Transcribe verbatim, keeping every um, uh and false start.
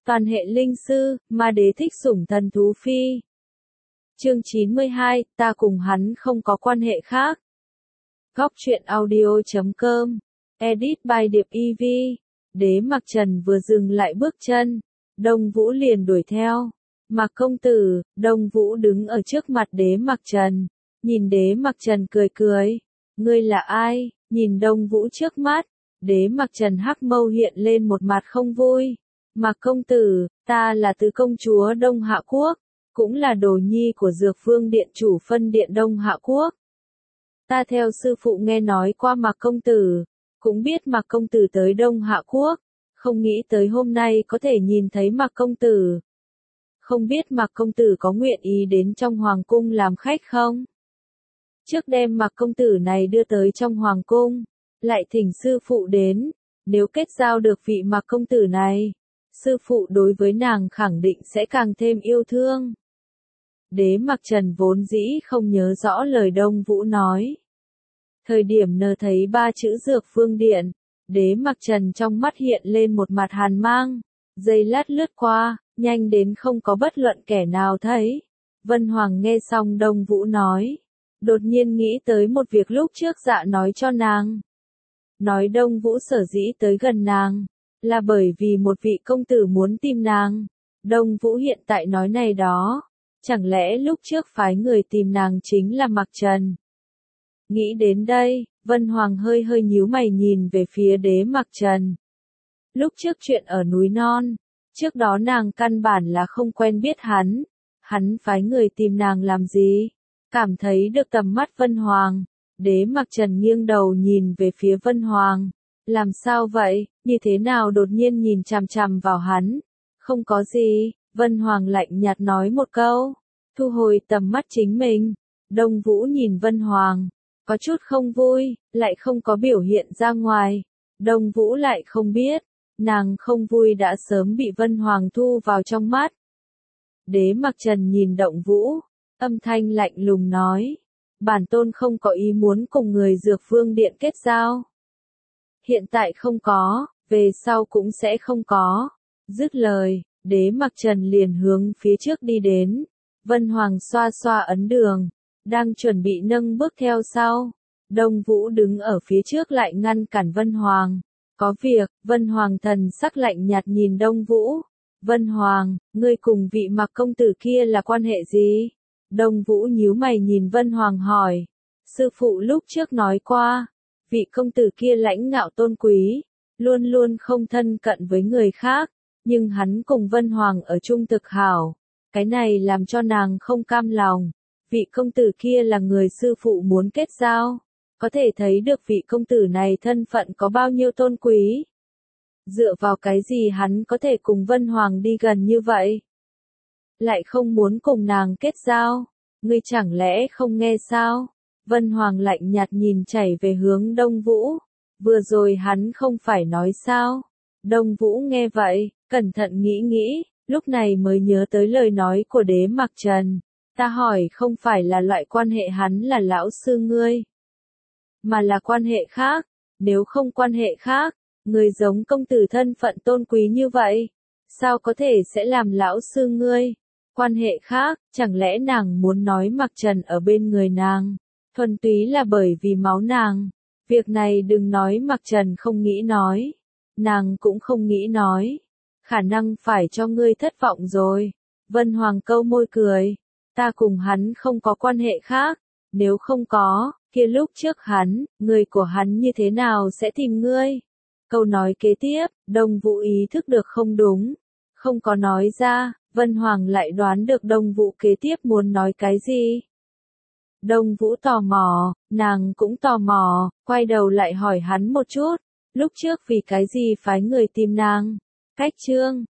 Toàn hệ linh sư, ma đế thích sủng thần thú phi. Chương chín mươi hai, ta cùng hắn không có quan hệ khác. Góc truyện audio chấm com. Edit by Điệp e vê. Đế Mặc Trần vừa dừng lại bước chân, Đông Vũ liền đuổi theo. Mặc công tử, Đông Vũ đứng ở trước mặt Đế Mặc Trần, nhìn Đế Mặc Trần cười cười. Ngươi là ai? Nhìn Đông Vũ trước mắt, Đế Mặc Trần hắc mâu hiện lên một mặt không vui. Mặc công tử, ta là tứ công chúa Đông Hạ Quốc, cũng là đồ nhi của Dược Vương Điện chủ phân điện Đông Hạ Quốc. Ta theo sư phụ nghe nói qua Mặc công tử, cũng biết Mặc công tử tới Đông Hạ Quốc, không nghĩ tới hôm nay có thể nhìn thấy Mặc công tử. Không biết Mặc công tử có nguyện ý đến trong hoàng cung làm khách không? Trước đem Mặc công tử này đưa tới trong hoàng cung, lại thỉnh sư phụ đến, nếu kết giao được vị Mặc công tử này, sư phụ đối với nàng khẳng định sẽ càng thêm yêu thương. Đế Mặc Trần vốn dĩ không nhớ rõ lời Đông Vũ nói. Thời điểm nơ thấy ba chữ Dược Vương Điện, Đế Mặc Trần trong mắt hiện lên một mặt hàn mang, giây lát lướt qua, nhanh đến không có bất luận kẻ nào thấy. Vân Hoàng nghe xong Đông Vũ nói, đột nhiên nghĩ tới một việc lúc trước dạ nói cho nàng. Nói Đông Vũ sở dĩ tới gần nàng, là bởi vì một vị công tử muốn tìm nàng. Đông Vũ hiện tại nói này đó, chẳng lẽ lúc trước phái người tìm nàng chính là Mặc Trần? Nghĩ đến đây, Vân Hoàng hơi hơi nhíu mày nhìn về phía Đế Mặc Trần. Lúc trước chuyện ở núi non, trước đó nàng căn bản là không quen biết hắn, hắn phái người tìm nàng làm gì? Cảm thấy được tầm mắt Vân Hoàng, Đế Mặc Trần nghiêng đầu nhìn về phía Vân Hoàng. Làm sao vậy, như thế nào đột nhiên nhìn chằm chằm vào hắn? Không có gì, Vân Hoàng lạnh nhạt nói một câu, thu hồi tầm mắt chính mình. Đông Vũ nhìn Vân Hoàng, có chút không vui, lại không có biểu hiện ra ngoài. Đông Vũ lại không biết, nàng không vui đã sớm bị Vân Hoàng thu vào trong mắt. Đế Mặc Trần nhìn Đông Vũ, âm thanh lạnh lùng nói, bản tôn không có ý muốn cùng người Dược Vương Điện kết giao. Hiện tại không có, về sau cũng sẽ không có. Dứt lời, Đế Mặc Trần liền hướng phía trước đi đến. Vân Hoàng xoa xoa ấn đường, đang chuẩn bị nâng bước theo sau. Đông Vũ đứng ở phía trước lại ngăn cản Vân Hoàng. Có việc, Vân Hoàng thần sắc lạnh nhạt nhìn Đông Vũ. Vân Hoàng, ngươi cùng vị Mặc công tử kia là quan hệ gì? Đông Vũ nhíu mày nhìn Vân Hoàng hỏi. Sư phụ lúc trước nói qua, vị công tử kia lãnh ngạo tôn quý, luôn luôn không thân cận với người khác, nhưng hắn cùng Vân Hoàng ở chung thực hảo. Cái này làm cho nàng không cam lòng. Vị công tử kia là người sư phụ muốn kết giao, có thể thấy được vị công tử này thân phận có bao nhiêu tôn quý. Dựa vào cái gì hắn có thể cùng Vân Hoàng đi gần như vậy? Lại không muốn cùng nàng kết giao, ngươi chẳng lẽ không nghe sao? Vân Hoàng lạnh nhạt nhìn chảy về hướng Đông Vũ. Vừa rồi hắn không phải nói sao? Đông Vũ nghe vậy, cẩn thận nghĩ nghĩ, lúc này mới nhớ tới lời nói của Đế Mặc Trần. Ta hỏi không phải là loại quan hệ hắn là lão sư ngươi, mà là quan hệ khác. Nếu không quan hệ khác, người giống công tử thân phận tôn quý như vậy, sao có thể sẽ làm lão sư ngươi? Quan hệ khác, chẳng lẽ nàng muốn nói Mặc Trần ở bên người nàng, thuần túy là bởi vì máu nàng? Việc này đừng nói Mặc Trần không nghĩ nói, nàng cũng không nghĩ nói. Khả năng phải cho ngươi thất vọng rồi. Vân Hoàng câu môi cười. Ta cùng hắn không có quan hệ khác. Nếu không có, kia lúc trước hắn, người của hắn như thế nào sẽ tìm ngươi? Câu nói kế tiếp, Đông Vũ ý thức được không đúng, không có nói ra. Vân Hoàng lại đoán được Đông Vũ kế tiếp muốn nói cái gì. Đông Vũ tò mò, nàng cũng tò mò, quay đầu lại hỏi hắn một chút. Lúc trước vì cái gì phái người tìm nàng? Cách chương